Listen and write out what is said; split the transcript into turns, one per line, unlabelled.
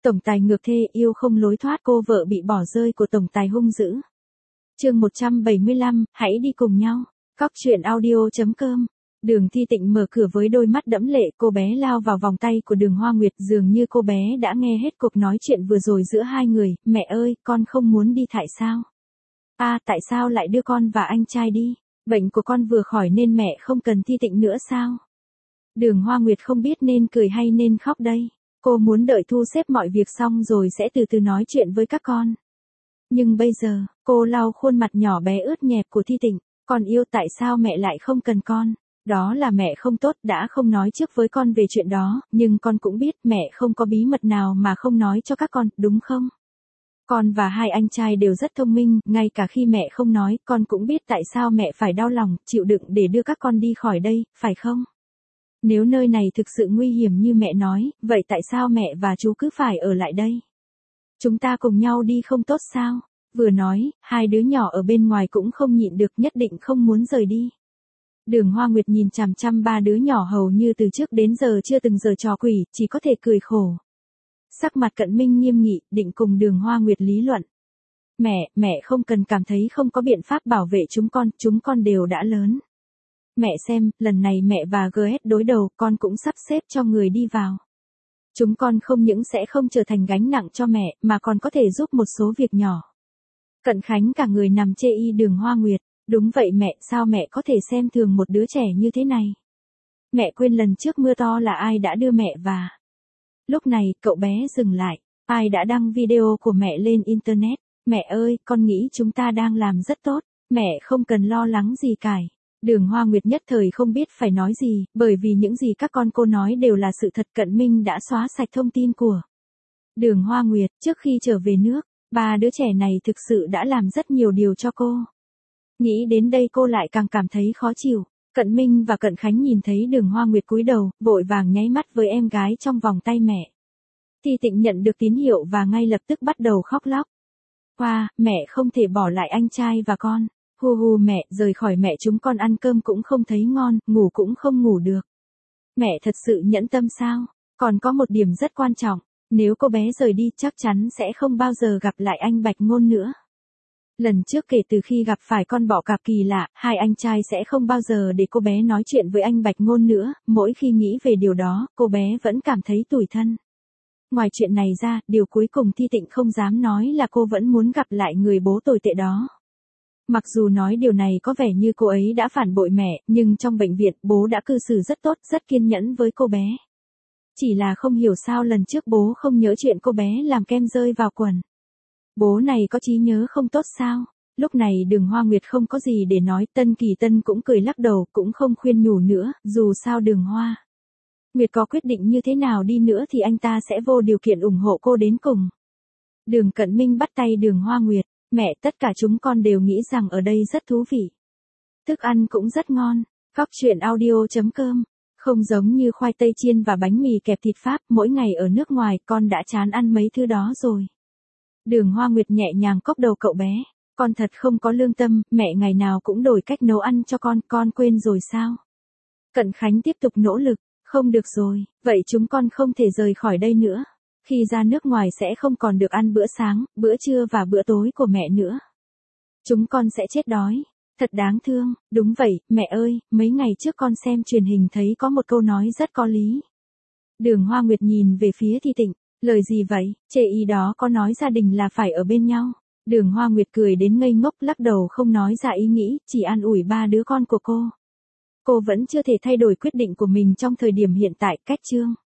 Tổng tài ngược thê yêu không lối thoát, cô vợ bị bỏ rơi của tổng tài hung dữ. Chương 175, hãy đi cùng nhau. Cóc truyện audio.com. Đường Thi Tịnh mở cửa với đôi mắt đẫm lệ, cô bé lao vào vòng tay của Đường Hoa Nguyệt, dường như cô bé đã nghe hết cuộc nói chuyện vừa rồi giữa hai người. Mẹ ơi, con không muốn đi tại sao? Tại sao lại đưa con và anh trai đi? Bệnh của con vừa khỏi nên mẹ không cần Thi Tịnh nữa sao? Đường Hoa Nguyệt không biết nên cười hay nên khóc đây. Cô muốn đợi thu xếp mọi việc xong rồi sẽ từ từ nói chuyện với các con. Nhưng bây giờ, cô lau khuôn mặt nhỏ bé ướt nhẹp của Thi Tịnh. Con yêu, tại sao mẹ lại không cần con? Đó là mẹ không tốt, đã không nói trước với con về chuyện đó, nhưng con cũng biết mẹ không có bí mật nào mà không nói cho các con, đúng không? Con và hai anh trai đều rất thông minh, ngay cả khi mẹ không nói, con cũng biết tại sao mẹ phải đau lòng, chịu đựng để đưa các con đi khỏi đây, phải không? Nếu nơi này thực sự nguy hiểm như mẹ nói, vậy tại sao mẹ và chú cứ phải ở lại đây? Chúng ta cùng nhau đi không tốt sao? Vừa nói, hai đứa nhỏ ở bên ngoài cũng không nhịn được, nhất định không muốn rời đi. Đường Hoa Nguyệt nhìn chằm chằm ba đứa nhỏ hầu như từ trước đến giờ chưa từng giở trò quỷ, chỉ có thể cười khổ. Sắc mặt Cận Minh nghiêm nghị, định cùng Đường Hoa Nguyệt lý luận. Mẹ không cần cảm thấy không có biện pháp bảo vệ chúng con đều đã lớn. Mẹ xem, lần này mẹ và GS đối đầu, con cũng sắp xếp cho người đi vào. Chúng con không những sẽ không trở thành gánh nặng cho mẹ, mà còn có thể giúp một số việc nhỏ. Cận Khánh cả người nằm chê y Đường Hoa Nguyệt. Đúng vậy mẹ, sao mẹ có thể xem thường một đứa trẻ như thế này? Mẹ quên lần trước mưa to là ai đã đưa mẹ và... Lúc này, cậu bé dừng lại. Ai đã đăng video của mẹ lên Internet? Mẹ ơi, con nghĩ chúng ta đang làm rất tốt. Mẹ không cần lo lắng gì cả. Đường Hoa Nguyệt nhất thời không biết phải nói gì, bởi vì những gì các con cô nói đều là sự thật. Cận Minh đã xóa sạch thông tin của Đường Hoa Nguyệt. Trước khi trở về nước, ba đứa trẻ này thực sự đã làm rất nhiều điều cho cô. Nghĩ đến đây cô lại càng cảm thấy khó chịu. Cận Minh và Cận Khánh nhìn thấy Đường Hoa Nguyệt cúi đầu, vội vàng nháy mắt với em gái trong vòng tay mẹ. Thi Tịnh nhận được tín hiệu và ngay lập tức bắt đầu khóc lóc. Mẹ không thể bỏ lại anh trai và con. Hu mẹ, rời khỏi mẹ chúng con ăn cơm cũng không thấy ngon, ngủ cũng không ngủ được. Mẹ thật sự nhẫn tâm sao? Còn có một điểm rất quan trọng, nếu cô bé rời đi chắc chắn sẽ không bao giờ gặp lại anh Bạch Ngôn nữa. Lần trước kể từ khi gặp phải con bọ cạp kỳ lạ, hai anh trai sẽ không bao giờ để cô bé nói chuyện với anh Bạch Ngôn nữa, mỗi khi nghĩ về điều đó, cô bé vẫn cảm thấy tủi thân. Ngoài chuyện này ra, điều cuối cùng Thi Tịnh không dám nói là cô vẫn muốn gặp lại người bố tồi tệ đó. Mặc dù nói điều này có vẻ như cô ấy đã phản bội mẹ, nhưng trong bệnh viện, bố đã cư xử rất tốt, rất kiên nhẫn với cô bé. Chỉ là không hiểu sao lần trước bố không nhớ chuyện cô bé làm kem rơi vào quần. Bố này có trí nhớ không tốt sao? Lúc này Đường Hoa Nguyệt không có gì để nói, Tân Kỳ Tân cũng cười lắc đầu, cũng không khuyên nhủ nữa, dù sao Đường Hoa Nguyệt có quyết định như thế nào đi nữa thì anh ta sẽ vô điều kiện ủng hộ cô đến cùng. Đường Cận Minh bắt tay Đường Hoa Nguyệt, mẹ, tất cả chúng con đều nghĩ rằng ở đây rất thú vị. Thức ăn cũng rất ngon. Cóc truyện audio.com. Không giống như khoai tây chiên và bánh mì kẹp thịt Pháp, mỗi ngày ở nước ngoài con đã chán ăn mấy thứ đó rồi. Đường Hoa Nguyệt nhẹ nhàng cốc đầu cậu bé. Con thật không có lương tâm, mẹ ngày nào cũng đổi cách nấu ăn cho con quên rồi sao? Cận Khánh tiếp tục nỗ lực, không được rồi, vậy chúng con không thể rời khỏi đây nữa. Khi ra nước ngoài sẽ không còn được ăn bữa sáng, bữa trưa và bữa tối của mẹ nữa. Chúng con sẽ chết đói. Thật đáng thương, đúng vậy, mẹ ơi, mấy ngày trước con xem truyền hình thấy có một câu nói rất có lý. Đường Hoa Nguyệt nhìn về phía Thi Tịnh, lời gì vậy, chê ý đó có nói gia đình là phải ở bên nhau. Đường Hoa Nguyệt cười đến ngây ngốc lắc đầu không nói ra ý nghĩ, chỉ an ủi ba đứa con của cô. Cô vẫn chưa thể thay đổi quyết định của mình trong thời điểm hiện tại, cách chương.